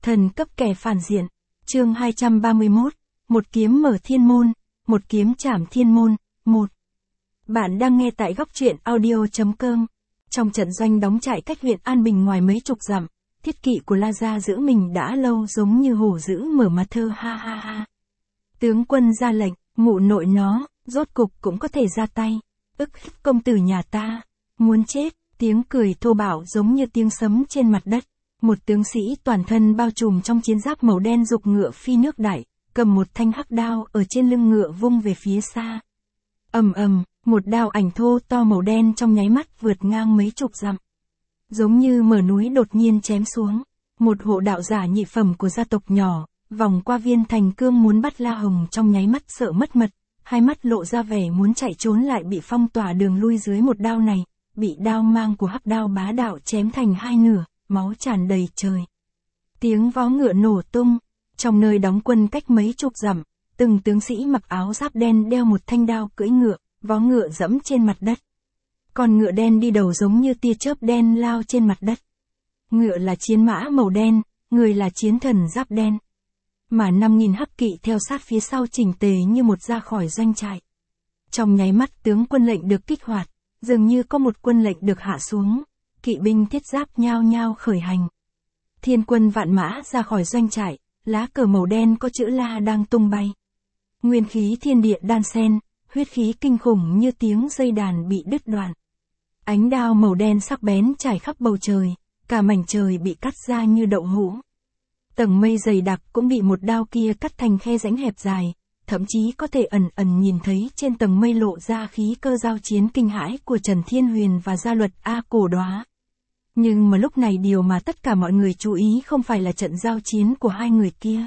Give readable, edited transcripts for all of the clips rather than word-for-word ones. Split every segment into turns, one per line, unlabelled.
Thần cấp kẻ phản diện. Chương 231. Một kiếm mở thiên môn, một kiếm trảm thiên môn. 1. Bạn đang nghe tại góc truyện audio.com. Trong trận doanh đóng trại cách huyện An Bình ngoài mấy chục dặm, thiết kỵ của La Gia giữ mình đã lâu giống như hổ dữ mở mà thơ ha ha ha. Tướng quân ra lệnh, mụ nội nó, rốt cục cũng có thể ra tay. Ức hiếp công tử nhà ta, muốn chết, tiếng cười thô bạo giống như tiếng sấm trên mặt đất. Một tướng sĩ toàn thân bao trùm trong chiến giáp màu đen giục ngựa phi nước đại, cầm một thanh hắc đao ở trên lưng ngựa vung về phía xa. Ầm ầm, một đao ảnh thô to màu đen trong nháy mắt vượt ngang mấy chục dặm. Giống như mở núi đột nhiên chém xuống, một hộ đạo giả nhị phẩm của gia tộc nhỏ, vòng qua Viên Thành Cương muốn bắt La Hồng trong nháy mắt sợ mất mật, hai mắt lộ ra vẻ muốn chạy trốn lại bị phong tỏa đường lui dưới một đao này, bị đao mang của hắc đao bá đạo chém thành hai nửa, máu tràn đầy trời. Tiếng vó ngựa nổ tung, trong nơi đóng quân cách mấy chục dặm, từng tướng sĩ mặc áo giáp đen đeo một thanh đao cưỡi ngựa, vó ngựa dẫm trên mặt đất. Con ngựa đen đi đầu giống như tia chớp đen lao trên mặt đất. Ngựa là chiến mã màu đen, người là chiến thần giáp đen. Mà 5.000 hắc kỵ theo sát phía sau chỉnh tề như một ra khỏi doanh trại. Trong nháy mắt tướng quân lệnh được kích hoạt, dường như có một quân lệnh được hạ xuống, kỵ binh thiết giáp nhao nhao khởi hành. Thiên quân vạn mã ra khỏi doanh trại, lá cờ màu đen có chữ La đang tung bay. Nguyên khí thiên địa đan xen, huyết khí kinh khủng như tiếng dây đàn bị đứt đoạn. Ánh đao màu đen sắc bén trải khắp bầu trời, cả mảnh trời bị cắt ra như đậu hũ. Tầng mây dày đặc cũng bị một đao kia cắt thành khe rãnh hẹp dài, thậm chí có thể ẩn ẩn nhìn thấy trên tầng mây lộ ra khí cơ giao chiến kinh hãi của Trần Thiên Huyền và gia luật A Cổ Đóa. Nhưng mà lúc này điều mà tất cả mọi người chú ý không phải là trận giao chiến của hai người kia,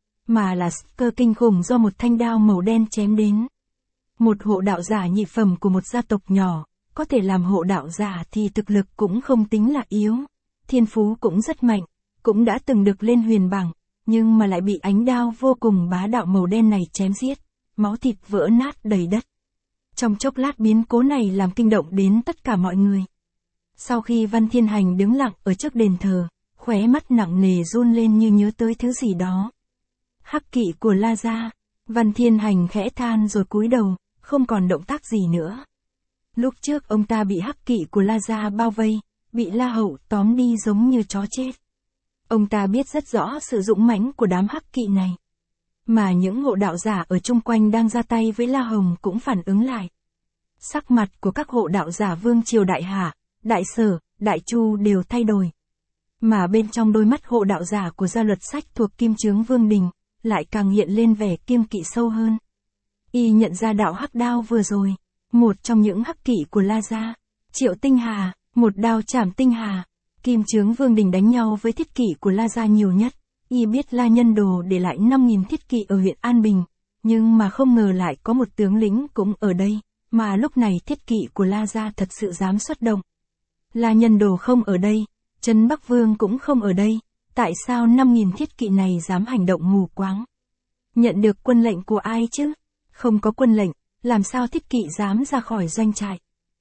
mà là cơ kinh khủng do một thanh đao màu đen chém đến. Một hộ đạo giả nhị phẩm của một gia tộc nhỏ, có thể làm hộ đạo giả thì thực lực cũng không tính là yếu, thiên phú cũng rất mạnh, cũng đã từng được lên huyền bảng, nhưng mà lại bị ánh đao vô cùng bá đạo màu đen này chém giết, máu thịt vỡ nát đầy đất. Trong chốc lát biến cố này làm kinh động đến tất cả mọi người. Sau khi Văn Thiên Hành đứng lặng ở trước đền thờ, khóe mắt nặng nề run lên như nhớ tới thứ gì đó. Hắc kỵ của La Gia. Văn Thiên Hành khẽ than rồi cúi đầu, không còn động tác gì nữa. Lúc trước ông ta bị hắc kỵ của La Gia bao vây, bị La Hậu tóm đi giống như chó chết. Ông ta biết rất rõ sự dũng mãnh của đám hắc kỵ này. Mà những hộ đạo giả ở chung quanh đang ra tay với La Hồng cũng phản ứng lại. Sắc mặt của các hộ đạo giả Vương Triều Đại Hạ, Đại Sở, Đại Chu đều thay đổi. Mà bên trong đôi mắt hộ đạo giả của gia luật sách thuộc Kim Chướng Vương Đình, lại càng hiện lên vẻ kiêng kỵ sâu hơn. Y nhận ra đạo hắc đao vừa rồi, một trong những hắc kỵ của La Gia, Triệu Tinh Hà, một đao trảm Tinh Hà. Kim Chướng Vương Đình đánh nhau với thiết kỵ của La Gia nhiều nhất, y biết La Nhân Đồ để lại 5.000 thiết kỵ ở huyện An Bình, nhưng mà không ngờ lại có một tướng lĩnh cũng ở đây, mà lúc này thiết kỵ của La Gia thật sự dám xuất động. La Nhân Đồ không ở đây, Trấn Bắc Vương cũng không ở đây, tại sao 5.000 thiết kỵ này dám hành động mù quáng? Nhận được quân lệnh của ai chứ? Không có quân lệnh, làm sao thiết kỵ dám ra khỏi doanh trại?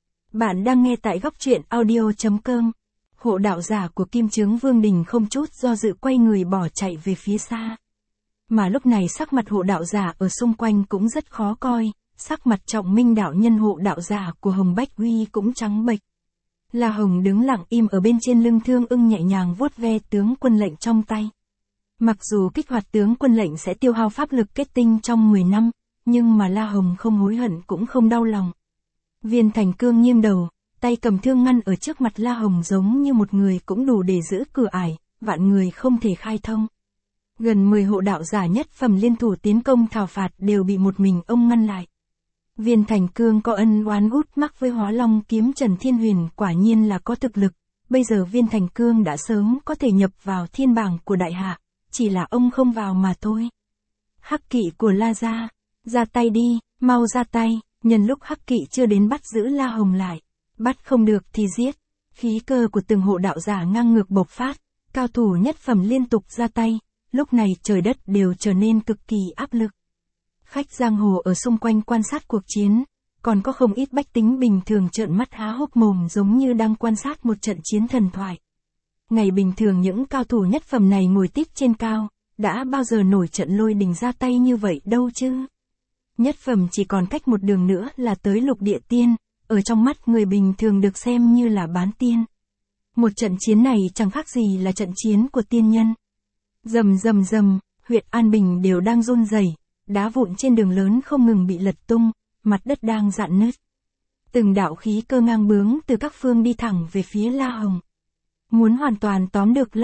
Bạn đang nghe tại góc truyện audio.com. Hộ đạo giả của Kim Chướng Vương Đình không chút do dự quay người bỏ chạy về phía xa. Mà lúc này sắc mặt hộ đạo giả ở xung quanh cũng rất khó coi, sắc mặt Trọng Minh đạo nhân hộ đạo giả của Hồng Bách Huy cũng trắng bệch. La Hồng đứng lặng im ở bên trên lưng Thương Ưng nhẹ nhàng vuốt ve tướng quân lệnh trong tay. Mặc dù kích hoạt tướng quân lệnh sẽ tiêu hao pháp lực kết tinh trong 10 năm, nhưng mà La Hồng không hối hận cũng không đau lòng. Viên Thành Cương nghiêng đầu, tay cầm thương ngăn ở trước mặt La Hồng giống như một người cũng đủ để giữ cửa ải, vạn người không thể khai thông. Gần 10 hộ đạo giả nhất phẩm liên thủ tiến công thảo phạt đều bị một mình ông ngăn lại. Viên Thành Cương có ân oán gút mắc với Hóa Long kiếm Trần Thiên Huyền quả nhiên là có thực lực, bây giờ Viên Thành Cương đã sớm có thể nhập vào thiên bảng của Đại Hạ, chỉ là ông không vào mà thôi. Hắc kỵ của La Gia, ra tay đi, mau ra tay, nhân lúc hắc kỵ chưa đến bắt giữ La Hồng lại, bắt không được thì giết. Khí cơ của từng hộ đạo giả ngang ngược bộc phát, cao thủ nhất phẩm liên tục ra tay, lúc này trời đất đều trở nên cực kỳ áp lực. Khách giang hồ ở xung quanh quan sát cuộc chiến, còn có không ít bách tính bình thường trợn mắt há hốc mồm giống như đang quan sát một trận chiến thần thoại. Ngày bình thường những cao thủ nhất phẩm này ngồi tít trên cao, đã bao giờ nổi trận lôi đình ra tay như vậy đâu chứ. Nhất phẩm chỉ còn cách một đường nữa là tới lục địa tiên, ở trong mắt người bình thường được xem như là bán tiên. Một trận chiến này chẳng khác gì là trận chiến của tiên nhân. Rầm rầm rầm, huyện An Bình đều đang run rẩy, đá vụn trên đường lớn không ngừng bị lật tung, mặt đất đang rạn nứt. Từng đạo khí cơ ngang bướng từ các phương đi thẳng về phía La Hồng. Muốn hoàn toàn tóm được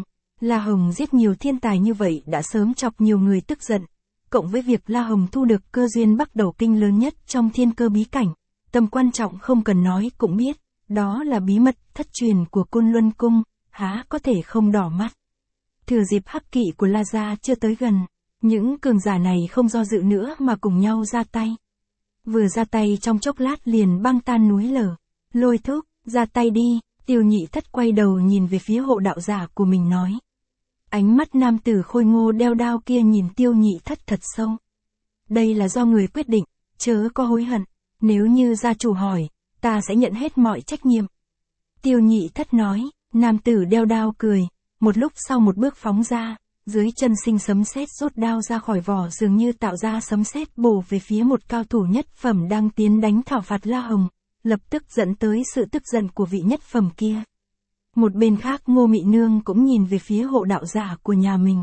La Hồng giết nhiều thiên tài như vậy đã sớm chọc nhiều người tức giận, cộng với việc La Hồng thu được cơ duyên Bắc Đầu Kinh lớn nhất trong thiên cơ bí cảnh, tầm quan trọng không cần nói cũng biết, đó là bí mật thất truyền của Côn Luân Cung, há có thể không đỏ mắt. Thừa dịp hắc kỵ của La gia chưa tới gần, những cường giả này không do dự nữa mà cùng nhau ra tay. Vừa ra tay trong chốc lát liền băng tan núi lở. Lôi Thúc, ra tay đi. Tiêu Nhị Thất quay đầu nhìn về phía hộ đạo giả của mình nói. Ánh mắt nam tử khôi ngô đeo đao kia nhìn Tiêu Nhị Thất thật sâu. Đây là do người quyết định, chớ có hối hận. Nếu như gia chủ hỏi, ta sẽ nhận hết mọi trách nhiệm. Tiêu Nhị Thất nói. Nam tử đeo đao cười. Một lúc sau một bước phóng ra, dưới chân sinh sấm sét rốt đao ra khỏi vỏ dường như tạo ra sấm sét bổ về phía một cao thủ nhất phẩm đang tiến đánh thảo phạt La Hồng, lập tức dẫn tới sự tức giận của vị nhất phẩm kia. Một bên khác Ngô Mị Nương cũng nhìn về phía hộ đạo giả của nhà mình.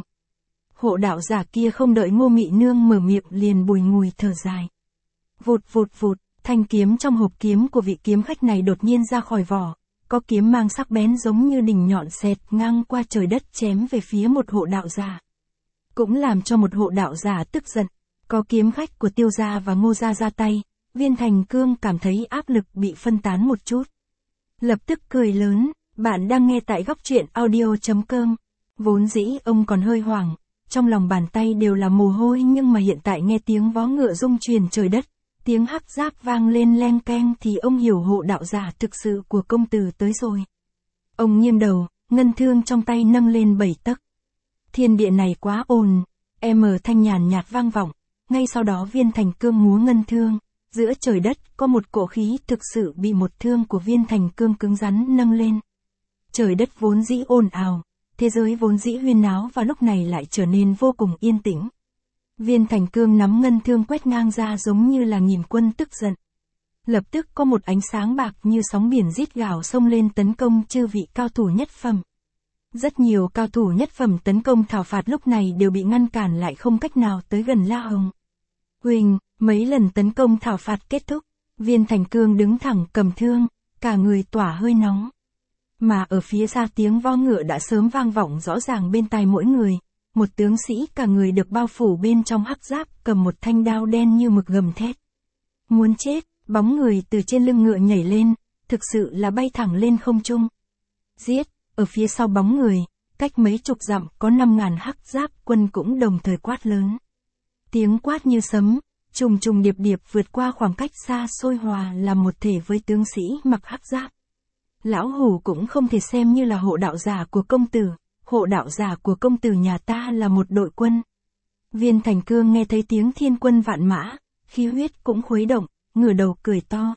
Hộ đạo giả kia không đợi Ngô Mị Nương mở miệng liền bùi ngùi thở dài. Vụt vụt vụt, thanh kiếm trong hộp kiếm của vị kiếm khách này đột nhiên ra khỏi vỏ. Có kiếm mang sắc bén giống như đỉnh nhọn xẹt ngang qua trời đất chém về phía một hộ đạo giả. Cũng làm cho một hộ đạo giả tức giận. Có kiếm khách của Tiêu gia và Ngô gia ra tay, Viên Thành Cương cảm thấy áp lực bị phân tán một chút. Lập tức cười lớn, bạn đang nghe tại góc truyện audio.com. Vốn dĩ ông còn hơi hoảng, trong lòng bàn tay đều là mồ hôi nhưng mà hiện tại nghe tiếng vó ngựa rung truyền trời đất. Tiếng hắc giáp vang lên leng keng thì ông hiểu hộ đạo giả thực sự của công tử tới rồi. Ông nghiêng đầu, ngân thương trong tay nâng lên 7 tấc. Thiên địa này quá ồn, thanh nhàn nhạt vang vọng, ngay sau đó Viên Thành Cương múa ngân thương, giữa trời đất có một cỗ khí thực sự bị một thương của Viên Thành Cương cứng rắn nâng lên. Trời đất vốn dĩ ồn ào, thế giới vốn dĩ huyên náo và lúc này lại trở nên vô cùng yên tĩnh. Viên Thành Cương nắm ngân thương quét ngang ra giống như là nghìn quân tức giận. Lập tức có một ánh sáng bạc như sóng biển rít gào xông lên tấn công chư vị cao thủ nhất phẩm. Rất nhiều cao thủ nhất phẩm tấn công thảo phạt lúc này đều bị ngăn cản lại không cách nào tới gần La Hồng. Huỳnh, mấy lần tấn công thảo phạt kết thúc, Viên Thành Cương đứng thẳng cầm thương, cả người tỏa hơi nóng. Mà ở phía xa tiếng vo ngựa đã sớm vang vọng rõ ràng bên tai mỗi người. Một tướng sĩ cả người được bao phủ bên trong hắc giáp cầm một thanh đao đen như mực gầm thét. Muốn chết, bóng người từ trên lưng ngựa nhảy lên, thực sự là bay thẳng lên không trung. Giết, ở phía sau bóng người, cách mấy chục dặm có 5.000 hắc giáp quân cũng đồng thời quát lớn. Tiếng quát như sấm, trùng trùng điệp điệp vượt qua khoảng cách xa xôi hòa làm một thể với tướng sĩ mặc hắc giáp. Lão Hủ cũng không thể xem như là hộ đạo giả của công tử. Hộ đạo giả của công tử nhà ta là một đội quân. Viên Thành Cương nghe thấy tiếng thiên quân vạn mã, khí huyết cũng khuấy động, ngửa đầu cười to.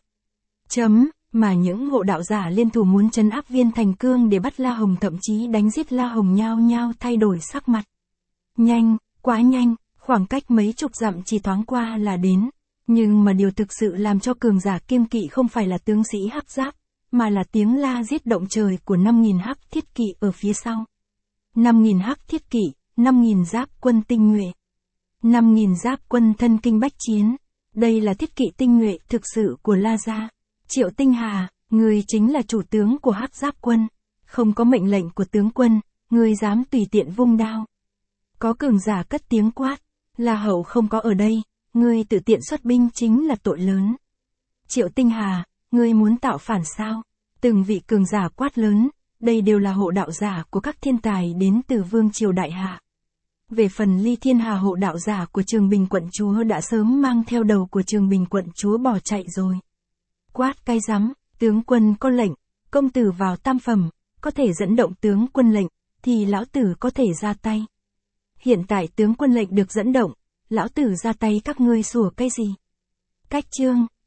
Mà những hộ đạo giả liên thủ muốn trấn áp Viên Thành Cương để bắt La Hồng thậm chí đánh giết La Hồng nhao nhao thay đổi sắc mặt. Nhanh, quá nhanh, khoảng cách mấy chục dặm chỉ thoáng qua là đến. Nhưng mà điều thực sự làm cho cường giả kiêng kỵ không phải là tướng sĩ hắc giáp, mà là tiếng la giết động trời của 5.000 hắc thiết kỵ ở phía sau. 5.000 hắc thiết kỵ, 5.000 giáp quân tinh nhuệ. 5.000 giáp quân thân kinh bách chiến. Đây là thiết kỵ tinh nhuệ thực sự của La gia. Triệu Tinh Hà, người chính là chủ tướng của hắc giáp quân. Không có mệnh lệnh của tướng quân, người dám tùy tiện vung đao. Có cường giả cất tiếng quát. La hậu không có ở đây, người tự tiện xuất binh chính là tội lớn. Triệu Tinh Hà, người muốn tạo phản sao? Từng vị cường giả quát lớn. Đây đều là hộ đạo giả của các thiên tài đến từ Vương Triều Đại Hạ. Về phần Ly Thiên Hà hộ đạo giả của Trường Bình quận chúa đã sớm mang theo đầu của Trường Bình quận chúa bỏ chạy rồi. Quát cái rắm, tướng quân có lệnh, công tử vào tam phẩm, có thể dẫn động tướng quân lệnh, thì lão tử có thể ra tay. Hiện tại tướng quân lệnh được dẫn động, lão tử ra tay các ngươi sủa cái gì? Cách chương.